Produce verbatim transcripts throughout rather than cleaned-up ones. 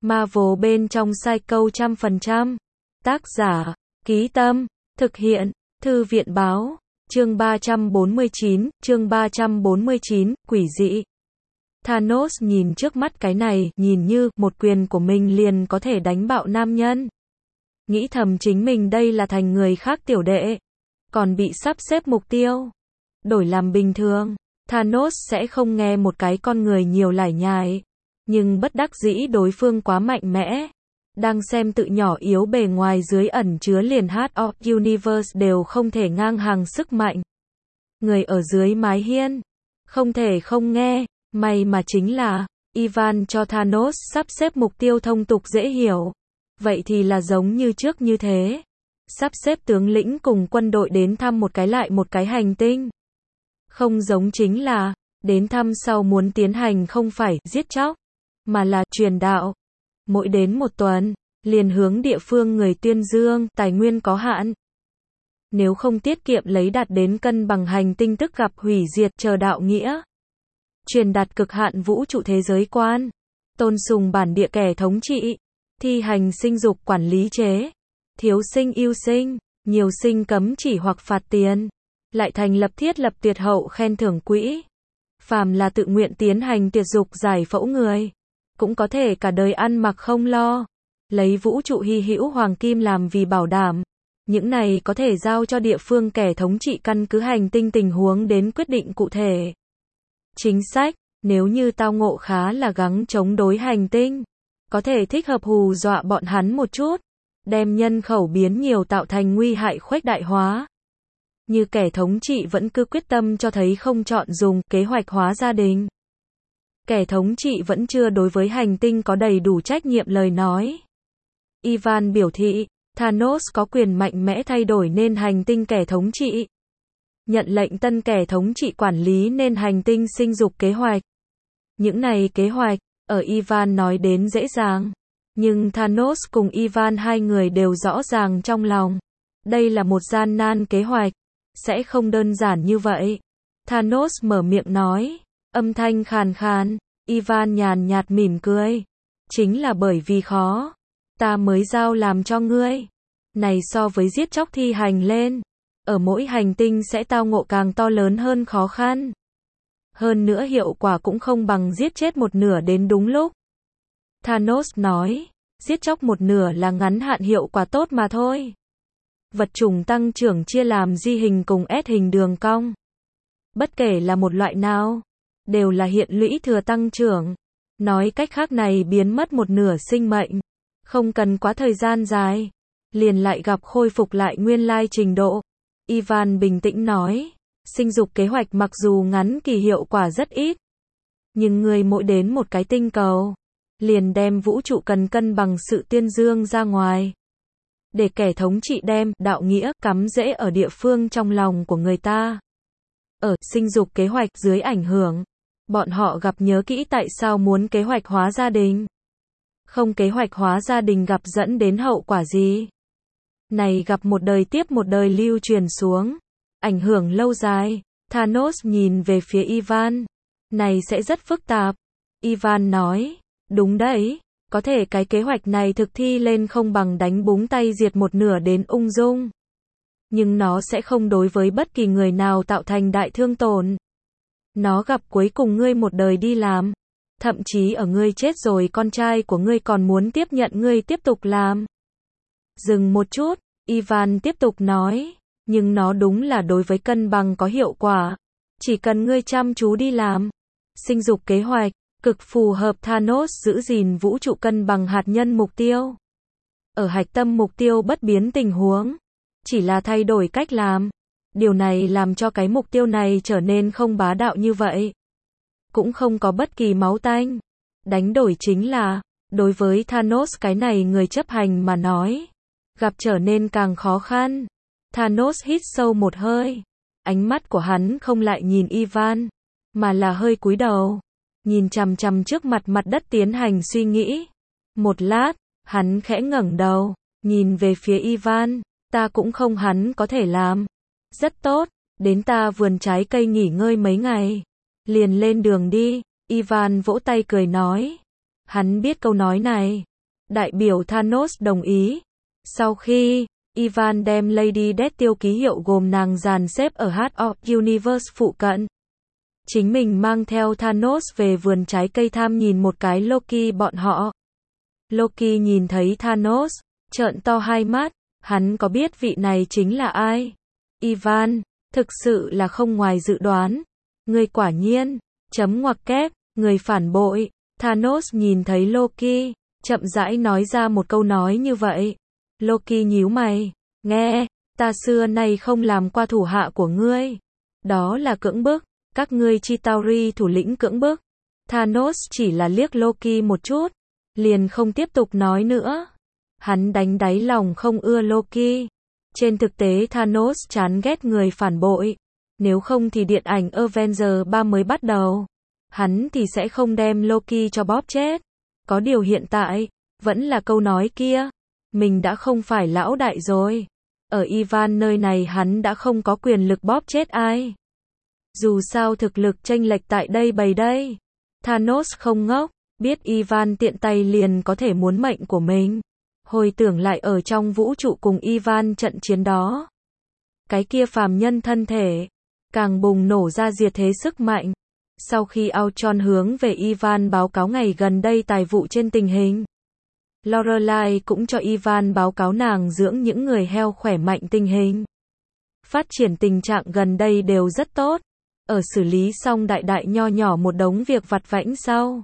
Marvel bên trong Psycho trăm phần trăm. Tác giả, Ký Tâm, thực hiện, Thư viện Báo, chương ba trăm bốn mươi chín, chương ba trăm bốn mươi chín, quỷ dị. Thanos nhìn trước mắt cái này, nhìn như, một quyền của mình liền có thể đánh bạo nam nhân. Nghĩ thầm chính mình đây là thành người khác tiểu đệ, còn bị sắp xếp mục tiêu. Đổi làm bình thường, Thanos sẽ không nghe một cái con người nhiều lải nhải. Nhưng bất đắc dĩ đối phương quá mạnh mẽ. Đang xem tự nhỏ yếu bề ngoài dưới ẩn chứa liền Heart of Universe đều không thể ngang hàng sức mạnh. Người ở dưới mái hiên, không thể không nghe, may mà chính là, Ivan cho Thanos sắp xếp mục tiêu thông tục dễ hiểu. Vậy thì là giống như trước như thế. Sắp xếp tướng lĩnh cùng quân đội đến thăm một cái lại một cái hành tinh. Không giống chính là, đến thăm sau muốn tiến hành không phải giết chóc, mà là truyền đạo. Mỗi đến một tuần, liền hướng địa phương người tuyên dương, tài nguyên có hạn. Nếu không tiết kiệm lấy đạt đến cân bằng hành tinh tức gặp hủy diệt chờ đạo nghĩa. Truyền đạt cực hạn vũ trụ thế giới quan. Tôn sùng bản địa kẻ thống trị. Thi hành sinh dục quản lý chế. Thiếu sinh yêu sinh, nhiều sinh cấm chỉ hoặc phạt tiền. Lại thành lập thiết lập tuyệt hậu khen thưởng quỹ. Phàm là tự nguyện tiến hành tiệt dục giải phẫu người, cũng có thể cả đời ăn mặc không lo. Lấy vũ trụ hy hữu hoàng kim làm vì bảo đảm. Những này có thể giao cho địa phương kẻ thống trị căn cứ hành tinh tình huống đến quyết định cụ thể. Chính sách, nếu như tao ngộ khá là gắng chống đối hành tinh, có thể thích hợp hù dọa bọn hắn một chút, đem nhân khẩu biến nhiều tạo thành nguy hại khuếch đại hóa. Như kẻ thống trị vẫn cứ quyết tâm cho thấy không chọn dùng kế hoạch hóa gia đình. Kẻ thống trị vẫn chưa đối với hành tinh có đầy đủ trách nhiệm lời nói. Ivan biểu thị, Thanos có quyền mạnh mẽ thay đổi nên hành tinh kẻ thống trị. Nhận lệnh tân kẻ thống trị quản lý nên hành tinh sinh dục kế hoạch. Những này kế hoạch, ở Ivan nói đến dễ dàng. Nhưng Thanos cùng Ivan hai người đều rõ ràng trong lòng. Đây là một gian nan kế hoạch. Sẽ không đơn giản như vậy. Thanos mở miệng nói. Âm thanh khàn khàn. Ivan nhàn nhạt mỉm cười. Chính là bởi vì khó. Ta mới giao làm cho ngươi. Này so với giết chóc thi hành lên. Ở mỗi hành tinh sẽ tao ngộ càng to lớn hơn khó khăn. Hơn nữa hiệu quả cũng không bằng giết chết một nửa đến đúng lúc. Thanos nói. Giết chóc một nửa là ngắn hạn hiệu quả tốt mà thôi. Vật chủng tăng trưởng chia làm di hình cùng S hình đường cong. Bất kể là một loại nào, đều là hiện lũy thừa tăng trưởng. Nói cách khác này biến mất một nửa sinh mệnh. Không cần quá thời gian dài. Liền lại gặp khôi phục lại nguyên lai trình độ. Ivan bình tĩnh nói. Sinh dục kế hoạch mặc dù ngắn kỳ hiệu quả rất ít. Nhưng người mỗi đến một cái tinh cầu. Liền đem vũ trụ cần cân bằng sự tuyên dương ra ngoài. Để kẻ thống trị đem đạo nghĩa cắm rễ ở địa phương trong lòng của người ta. Ở sinh dục kế hoạch dưới ảnh hưởng, bọn họ gặp nhớ kỹ tại sao muốn kế hoạch hóa gia đình. Không kế hoạch hóa gia đình gặp dẫn đến hậu quả gì. Này gặp một đời tiếp một đời lưu truyền xuống. Ảnh hưởng lâu dài. Thanos nhìn về phía Ivan. Này sẽ rất phức tạp. Ivan nói. Đúng đấy. Có thể cái kế hoạch này thực thi lên không bằng đánh búng tay diệt một nửa đến ung dung. Nhưng nó sẽ không đối với bất kỳ người nào tạo thành đại thương tổn. Nó gặp cuối cùng ngươi một đời đi làm. Thậm chí ở ngươi chết rồi con trai của ngươi còn muốn tiếp nhận ngươi tiếp tục làm. Dừng một chút, Ivan tiếp tục nói. Nhưng nó đúng là đối với cân bằng có hiệu quả. Chỉ cần ngươi chăm chú đi làm. Sinh dục kế hoạch. Cực phù hợp Thanos giữ gìn vũ trụ cân bằng hạt nhân mục tiêu. Ở hạch tâm mục tiêu bất biến tình huống. Chỉ là thay đổi cách làm. Điều này làm cho cái mục tiêu này trở nên không bá đạo như vậy. Cũng không có bất kỳ máu tanh. Đánh đổi chính là, đối với Thanos cái này người chấp hành mà nói. Gặp trở nên càng khó khăn. Thanos hít sâu một hơi. Ánh mắt của hắn không lại nhìn Ivan. Mà là hơi cúi đầu. Nhìn chằm chằm trước mặt mặt đất tiến hành suy nghĩ. Một lát, hắn khẽ ngẩng đầu, nhìn về phía Ivan, ta cũng không hắn có thể làm. Rất tốt, đến ta vườn trái cây nghỉ ngơi mấy ngày. Liền lên đường đi, Ivan vỗ tay cười nói. Hắn biết câu nói này, Đại biểu Thanos đồng ý. Sau khi Ivan đem Lady Death tiêu ký hiệu gồm nàng dàn xếp ở Heart of Universe phụ cận. Chính mình mang theo Thanos về vườn trái cây tham nhìn một cái Loki bọn họ. Loki nhìn thấy Thanos, trợn to hai mắt, hắn có biết vị này chính là ai? Ivan, thực sự là không ngoài dự đoán. Ngươi quả nhiên, chấm ngoặc kép, người phản bội. Thanos nhìn thấy Loki, chậm rãi nói ra một câu nói như vậy. Loki nhíu mày, nghe, ta xưa nay không làm qua thủ hạ của ngươi. Đó là cưỡng bức, các ngươi Chitauri thủ lĩnh cưỡng bức. Thanos chỉ là liếc Loki một chút, liền không tiếp tục nói nữa. Hắn đánh đáy lòng không ưa Loki. Trên thực tế Thanos chán ghét người phản bội. Nếu không thì điện ảnh Avengers ba mới bắt đầu. Hắn thì sẽ không đem Loki cho bóp chết. Có điều hiện tại, vẫn là câu nói kia. Mình đã không phải lão đại rồi. Ở Ivan nơi này hắn đã không có quyền lực bóp chết ai. Dù sao thực lực chênh lệch tại đây bày đây. Thanos không ngốc, biết Ivan tiện tay liền có thể muốn mệnh của mình. Hồi tưởng lại ở trong vũ trụ cùng Ivan trận chiến đó. Cái kia phàm nhân thân thể, càng bùng nổ ra diệt thế sức mạnh. Sau khi Ultron hướng về Ivan báo cáo ngày gần đây tài vụ trên tình hình. Lorelai cũng cho Ivan báo cáo nàng dưỡng những người heo khỏe mạnh tình hình. Phát triển tình trạng gần đây đều rất tốt. Ở xử lý xong đại đại nho nhỏ một đống việc vặt vãnh sau.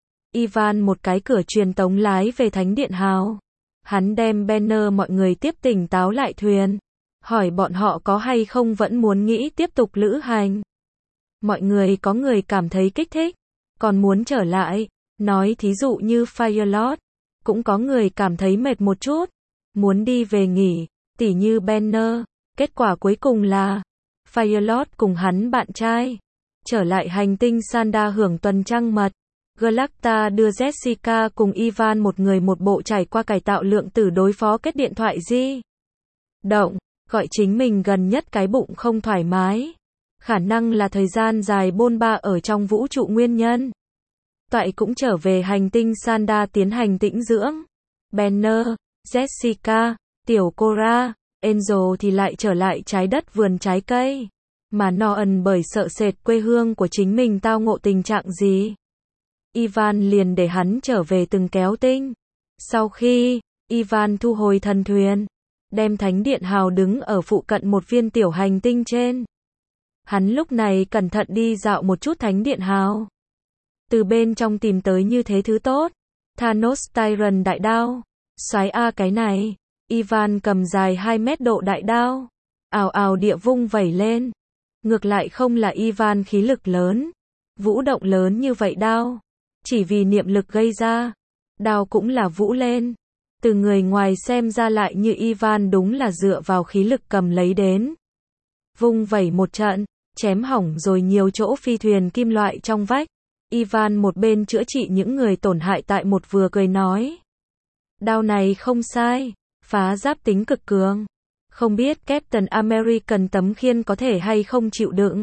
Ivan một cái cửa truyền tống lái về Thánh Điện Hào. Hắn đem Banner mọi người tiếp tỉnh táo lại thuyền. Hỏi bọn họ có hay không vẫn muốn nghĩ tiếp tục lữ hành. Mọi người có người cảm thấy kích thích. Còn muốn trở lại. Nói thí dụ như Firelord. Cũng có người cảm thấy mệt một chút. Muốn đi về nghỉ. Tỉ như Banner. Kết quả cuối cùng là Firelord cùng hắn bạn trai trở lại hành tinh Sanda hưởng tuần trăng mật. Galacta đưa Jessica cùng Ivan một người một bộ trải qua cải tạo lượng tử đối phó kết điện thoại di động, gọi chính mình gần nhất cái bụng không thoải mái. Khả năng là thời gian dài bôn ba ở trong vũ trụ nguyên nhân. Toại cũng trở về hành tinh Sanda tiến hành tĩnh dưỡng. Banner, Jessica, Tiểu Cora, Angel thì lại trở lại trái đất vườn trái cây. Mà Noan bởi sợ sệt quê hương của chính mình tao ngộ tình trạng gì. Ivan liền để hắn trở về từng kéo tinh. Sau khi Ivan thu hồi thần thuyền, đem Thánh Điện Hào đứng ở phụ cận một viên tiểu hành tinh trên. Hắn lúc này cẩn thận đi dạo một chút Thánh Điện Hào. Từ bên trong tìm tới như thế thứ tốt. Thanos Tyrant đại đao. Xoái a cái này. Ivan cầm dài hai mét độ đại đao. Ào ào địa vung vẩy lên. Ngược lại không là Ivan khí lực lớn. Vũ động lớn như vậy đao. Chỉ vì niệm lực gây ra. Đao cũng là vũ lên. Từ người ngoài xem ra lại như Ivan đúng là dựa vào khí lực cầm lấy đến. Vung vẩy một trận. Chém hỏng rồi nhiều chỗ phi thuyền kim loại trong vách. Ivan một bên chữa trị những người tổn hại tại một vừa cười nói. Đao này không sai. Phá giáp tính cực cường. Không biết Captain American tấm khiên có thể hay không chịu đựng.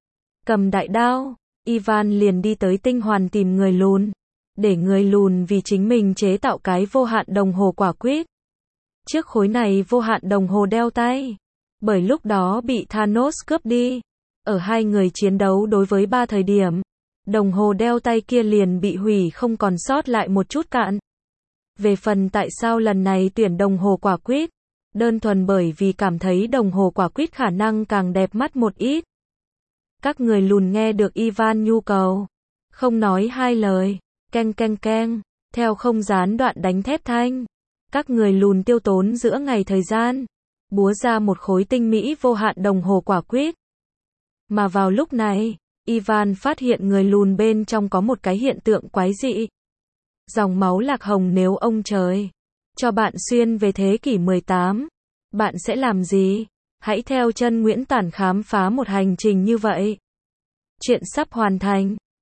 Cầm đại đao, Ivan liền đi tới tinh hoàn tìm người lùn. Để người lùn vì chính mình chế tạo cái vô hạn đồng hồ quả quýt. Chiếc khối này vô hạn đồng hồ đeo tay. Bởi lúc đó bị Thanos cướp đi. Ở hai người chiến đấu đối với ba thời điểm. Đồng hồ đeo tay kia liền bị hủy không còn sót lại một chút cạn. Về phần tại sao lần này tuyển đồng hồ quả quýt, đơn thuần bởi vì cảm thấy đồng hồ quả quýt khả năng càng đẹp mắt một ít. Các người lùn nghe được Ivan nhu cầu, không nói hai lời, keng keng keng, theo không gián đoạn đánh thép thanh. Các người lùn tiêu tốn giữa ngày thời gian, búa ra một khối tinh mỹ vô hạn đồng hồ quả quýt. Mà vào lúc này, Ivan phát hiện người lùn bên trong có một cái hiện tượng quái dị. Dòng máu lạc hồng nếu ông trời cho bạn xuyên về thế kỷ mười tám, bạn sẽ làm gì? Hãy theo chân Nguyễn Tản khám phá một hành trình như vậy. Chuyện sắp hoàn thành.